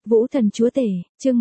Vũ thần chúa tể, chương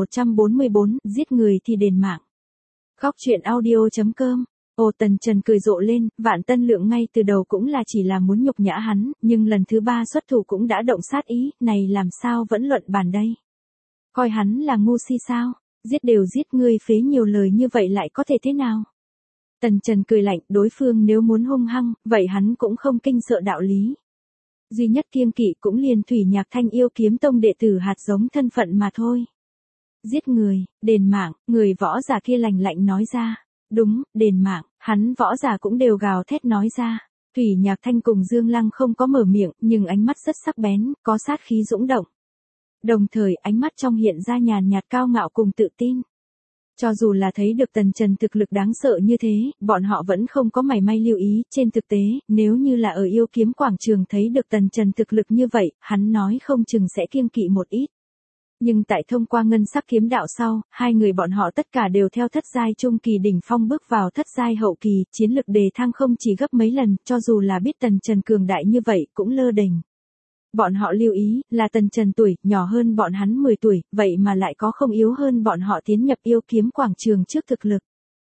1144, giết người thì đền mạng. Góc truyện audio.com. Ồ, Tần Trần cười rộ lên, Vạn Tân Lượng ngay từ đầu cũng là chỉ là muốn nhục nhã hắn, nhưng lần thứ 3 xuất thủ cũng đã động sát ý, này làm sao vẫn luận bàn đây. Coi hắn là ngu si sao, giết đều giết, ngươi phế nhiều lời như vậy lại có thể thế nào. Tần Trần cười lạnh, đối phương nếu muốn hung hăng, vậy hắn cũng không kinh sợ đạo lý. Duy nhất kiêng kỵ cũng liền Thủy Nhạc Thanh yêu kiếm tông đệ tử hạt giống thân phận mà thôi. Giết người, đền mạng, người võ giả kia lạnh lạnh nói ra. Đúng, đền mạng, hắn võ giả cũng đều gào thét nói ra. Thủy Nhạc Thanh cùng Dương Lăng không có mở miệng, nhưng ánh mắt rất sắc bén, có sát khí dũng động. Đồng thời ánh mắt trong hiện ra nhàn nhạt cao ngạo cùng tự tin. Cho dù là thấy được Tần Trần thực lực đáng sợ như thế, bọn họ vẫn không có mảy may lưu ý, trên thực tế, nếu như là ở yêu kiếm quảng trường thấy được Tần Trần thực lực như vậy, hắn nói không chừng sẽ kiêng kỵ một ít. Nhưng tại thông qua ngân sắc kiếm đạo sau, hai người bọn họ tất cả đều theo thất giai trung kỳ đỉnh phong bước vào thất giai hậu kỳ, chiến lực đề thăng không chỉ gấp mấy lần, cho dù là biết Tần Trần cường đại như vậy, cũng lơ đễnh. Bọn họ lưu ý, là Tần Trần tuổi, nhỏ hơn bọn hắn 10 tuổi, vậy mà lại có không yếu hơn bọn họ tiến nhập yêu kiếm quảng trường trước thực lực.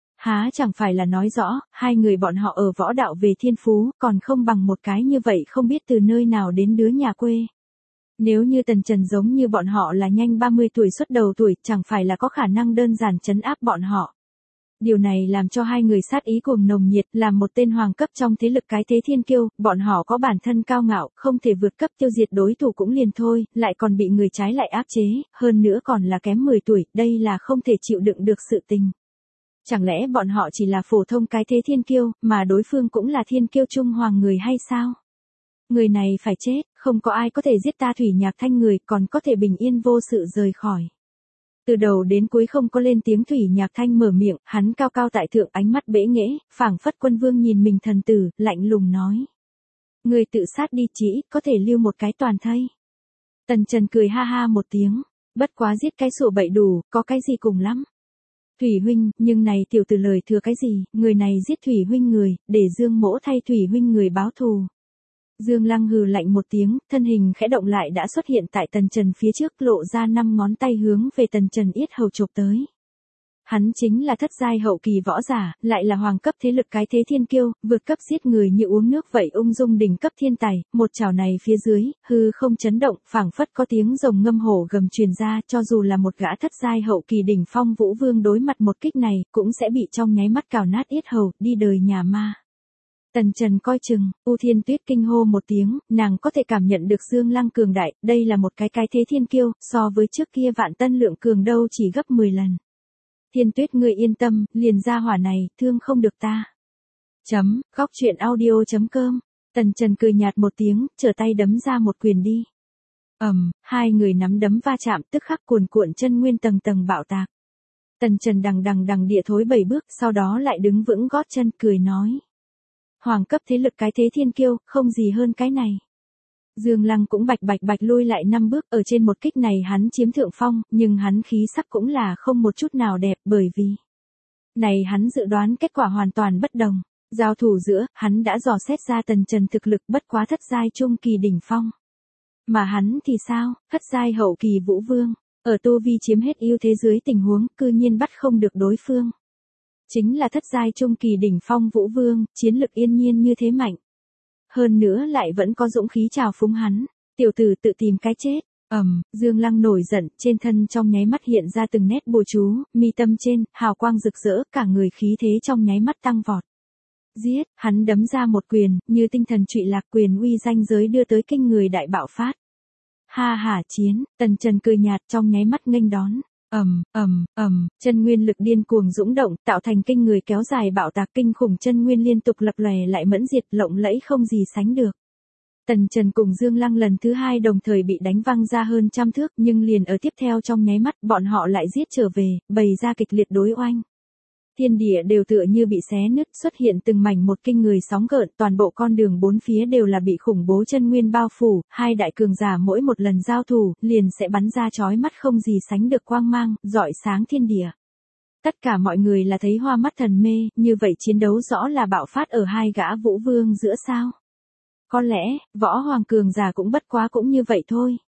Há chẳng phải là nói rõ, hai người bọn họ ở võ đạo về thiên phú, còn không bằng một cái như vậy không biết từ nơi nào đến đứa nhà quê. Nếu như Tần Trần giống như bọn họ là nhanh 30 tuổi xuất đầu tuổi, chẳng phải là có khả năng đơn giản trấn áp bọn họ. Điều này làm cho hai người sát ý cùng nồng nhiệt, làm một tên hoàng cấp trong thế lực cái thế thiên kiêu, bọn họ có bản thân cao ngạo, không thể vượt cấp tiêu diệt đối thủ cũng liền thôi, lại còn bị người trái lại áp chế, hơn nữa còn là kém 10 tuổi, đây là không thể chịu đựng được sự tình. Chẳng lẽ bọn họ chỉ là phổ thông cái thế thiên kiêu, mà đối phương cũng là thiên kiêu trung hoàng người hay sao? Người này phải chết, không có ai có thể giết ta Thủy Nhạc Thanh người, còn có thể bình yên vô sự rời khỏi. Từ đầu đến cuối không có lên tiếng Thủy Nhạc Thanh mở miệng, hắn cao cao tại thượng ánh mắt bẽ nghễ, phảng phất quân vương nhìn mình thần tử, lạnh lùng nói. Người tự sát đi chỉ, có thể lưu một cái toàn thây. Tần Trần cười ha ha một tiếng, bất quá giết cái sổ bậy đủ, có cái gì cùng lắm. Thủy huynh, nhưng này tiểu tử lời thừa cái gì, người này giết Thủy huynh người, để Dương Mỗ thay Thủy huynh người báo thù. Dương Lăng hừ lạnh một tiếng, thân hình khẽ động lại đã xuất hiện tại Tần Trần phía trước, lộ ra 5 ngón tay hướng về Tần Trần yết hầu chộp tới. Hắn chính là thất giai hậu kỳ võ giả, lại là hoàng cấp thế lực cái thế thiên kiêu, vượt cấp giết người như uống nước vậy, ung dung đỉnh cấp thiên tài, một chảo này phía dưới, hư không chấn động, phảng phất có tiếng rồng ngâm hổ gầm truyền ra, cho dù là một gã thất giai hậu kỳ đỉnh phong vũ vương đối mặt một kích này, cũng sẽ bị trong nháy mắt cào nát yết hầu, đi đời nhà ma. Tần Trần coi chừng, U Thiên Tuyết kinh hô một tiếng, nàng có thể cảm nhận được Dương Lăng cường đại, đây là một cái thế thiên kiêu, so với trước kia Vạn Tân Lượng cường đâu chỉ gấp 10 lần. Thiên Tuyết ngươi yên tâm, liền ra hỏa này, thương không được ta. Góc truyện audio.com. Tần Trần cười nhạt một tiếng, trở tay đấm ra một quyền đi. Hai người nắm đấm va chạm, tức khắc cuồn cuộn chân nguyên tầng tầng bạo tạc. Tần Trần đằng địa thối 7 bước, sau đó lại đứng vững gót chân, cười nói. Hoàng cấp thế lực cái thế thiên kiêu, không gì hơn cái này. Dương Lăng cũng bạch lui lại 5 bước, ở trên một kích này hắn chiếm thượng phong, nhưng hắn khí sắc cũng là không một chút nào đẹp, bởi vì này hắn dự đoán kết quả hoàn toàn bất đồng. Giao thủ giữa, hắn đã dò xét ra Tần Trần thực lực bất quá thất giai trung kỳ đỉnh phong. Mà hắn thì sao, thất giai hậu kỳ vũ vương, ở tu vi chiếm hết ưu thế dưới tình huống, cư nhiên bắt không được đối phương. Chính là thất giai trung kỳ đỉnh phong vũ vương, chiến lực yên nhiên như thế mạnh. Hơn nữa lại vẫn có dũng khí trào phúng hắn, tiểu tử tự tìm cái chết. Dương Lăng nổi giận, trên thân trong nháy mắt hiện ra từng nét bùa chú, mi tâm trên, hào quang rực rỡ, cả người khí thế trong nháy mắt tăng vọt. Giết, hắn đấm ra một quyền, như tinh thần trụy lạc, quyền uy danh giới đưa tới kinh người đại bạo phát. Ha hả chiến, Tần Trần cười nhạt trong nháy mắt nghênh đón. Chân nguyên lực điên cuồng dũng động, tạo thành kinh người kéo dài bạo tạc, kinh khủng chân nguyên liên tục lập lòe lại mẫn diệt, lộng lẫy không gì sánh được. Tần Trần cùng Dương Lăng lần thứ 2 đồng thời bị đánh văng ra hơn trăm thước, nhưng liền ở tiếp theo trong nháy mắt, bọn họ lại giết trở về, bày ra kịch liệt đối oanh. Thiên địa đều tựa như bị xé nứt, xuất hiện từng mảnh một kinh người sóng gợn, toàn bộ con đường bốn phía đều là bị khủng bố chân nguyên bao phủ, hai đại cường giả mỗi một lần giao thủ, liền sẽ bắn ra chói mắt không gì sánh được quang mang, rọi sáng thiên địa. Tất cả mọi người là thấy hoa mắt thần mê, như vậy chiến đấu rõ là bạo phát ở hai gã vũ vương giữa sao. Có lẽ, võ hoàng cường giả cũng bất quá cũng như vậy thôi.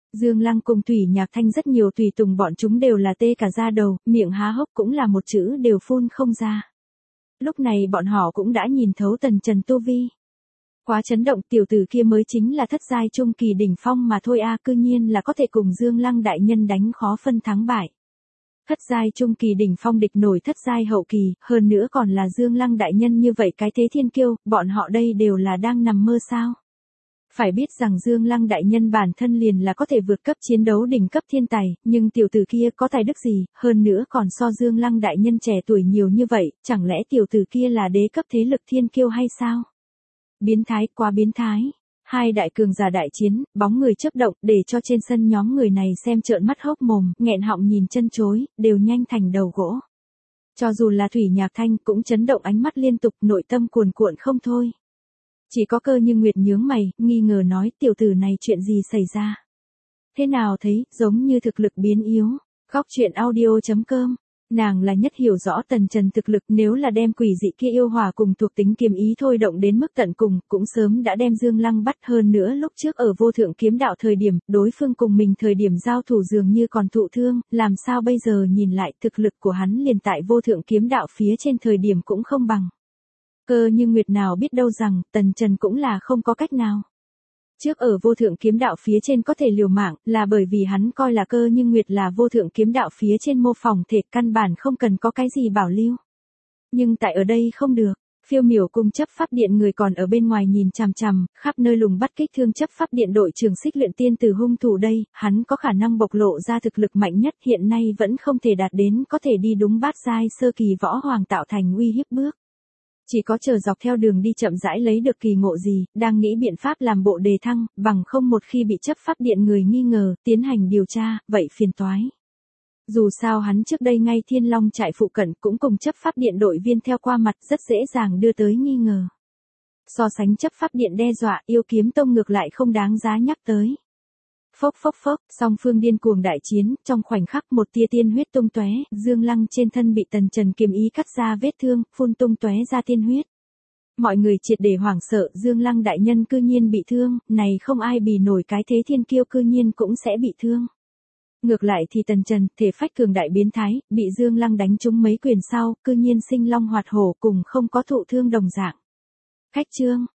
Dương Lăng cùng Thủy Nhạc Thanh rất nhiều tùy tùng bọn chúng đều là tê cả da đầu, miệng há hốc cũng là một chữ đều phun không ra. Lúc này bọn họ cũng đã nhìn thấu Tần Trần tu vi. Quá chấn động, tiểu tử kia mới chính là thất giai trung kỳ đỉnh phong mà thôi a, cư nhiên là có thể cùng Dương Lăng đại nhân đánh khó phân thắng bại. Thất giai trung kỳ đỉnh phong địch nổi thất giai hậu kỳ, hơn nữa còn là Dương Lăng đại nhân như vậy cái thế thiên kiêu, bọn họ đây đều là đang nằm mơ sao? Phải biết rằng Dương Lăng đại nhân bản thân liền là có thể vượt cấp chiến đấu đỉnh cấp thiên tài, nhưng tiểu tử kia có tài đức gì, hơn nữa còn so Dương Lăng đại nhân trẻ tuổi nhiều như vậy, chẳng lẽ tiểu tử kia là đế cấp thế lực thiên kiêu hay sao? Biến thái, quá biến thái. Hai đại cường giả đại chiến, bóng người chớp động, để cho trên sân nhóm người này xem trợn mắt hốc mồm, nghẹn họng nhìn chân chối, đều nhanh thành đầu gỗ. Cho dù là Thủy Nhạc Thanh cũng chấn động ánh mắt liên tục, nội tâm cuồn cuộn không thôi. Chỉ có Cơ Như Nguyệt nhướng mày, nghi ngờ nói tiểu tử này chuyện gì xảy ra. Thế nào thấy, giống như thực lực biến yếu. Góc truyện audio.com. Nàng là nhất hiểu rõ Tần Trần thực lực, nếu là đem quỷ dị kia yêu hỏa cùng thuộc tính kiếm ý thôi động đến mức tận cùng, cũng sớm đã đem Dương Lăng bắt. Hơn nữa lúc trước ở vô thượng kiếm đạo thời điểm, đối phương cùng mình thời điểm giao thủ dường như còn thụ thương, làm sao bây giờ nhìn lại thực lực của hắn liền tại vô thượng kiếm đạo phía trên thời điểm cũng không bằng. Cơ Như Nguyệt nào biết đâu rằng, Tần Trần cũng là không có cách nào. Trước ở vô thượng kiếm đạo phía trên có thể liều mạng, là bởi vì hắn coi là Cơ Như Nguyệt là vô thượng kiếm đạo phía trên mô phỏng thể, căn bản không cần có cái gì bảo lưu. Nhưng tại ở đây không được, Phiêu Miểu cung chấp pháp điện người còn ở bên ngoài nhìn chằm chằm, khắp nơi lùng bắt kích thương chấp pháp điện đội trưởng Xích Luyện Tiên từ hung thủ đây, hắn có khả năng bộc lộ ra thực lực mạnh nhất, hiện nay vẫn không thể đạt đến có thể đi đúng bát giai sơ kỳ võ hoàng tạo thành uy hiếp bước. Chỉ có chờ dọc theo đường đi chậm rãi lấy được kỳ ngộ gì, đang nghĩ biện pháp làm bộ đề thăng, bằng không một khi bị chấp pháp điện người nghi ngờ, tiến hành điều tra, vậy phiền toái. Dù sao hắn trước đây ngay Thiên Long trại phụ cận cũng cùng chấp pháp điện đội viên theo qua mặt, rất dễ dàng đưa tới nghi ngờ. So sánh chấp pháp điện đe dọa, Yêu Kiếm Tông ngược lại không đáng giá nhắc tới. Phốc phốc phốc, song phương điên cuồng đại chiến, trong khoảnh khắc một tia tiên huyết tung tóe, Dương Lăng trên thân bị Tần Trần kiếm ý cắt ra vết thương, phun tung tóe ra tiên huyết. Mọi người triệt để hoảng sợ, Dương Lăng đại nhân cư nhiên bị thương, này không ai bì nổi cái thế thiên kiêu cư nhiên cũng sẽ bị thương. Ngược lại thì Tần Trần, thể phách cường đại biến thái, bị Dương Lăng đánh trúng mấy quyền sau, cư nhiên sinh long hoạt hổ cùng không có thụ thương đồng dạng. Khách chương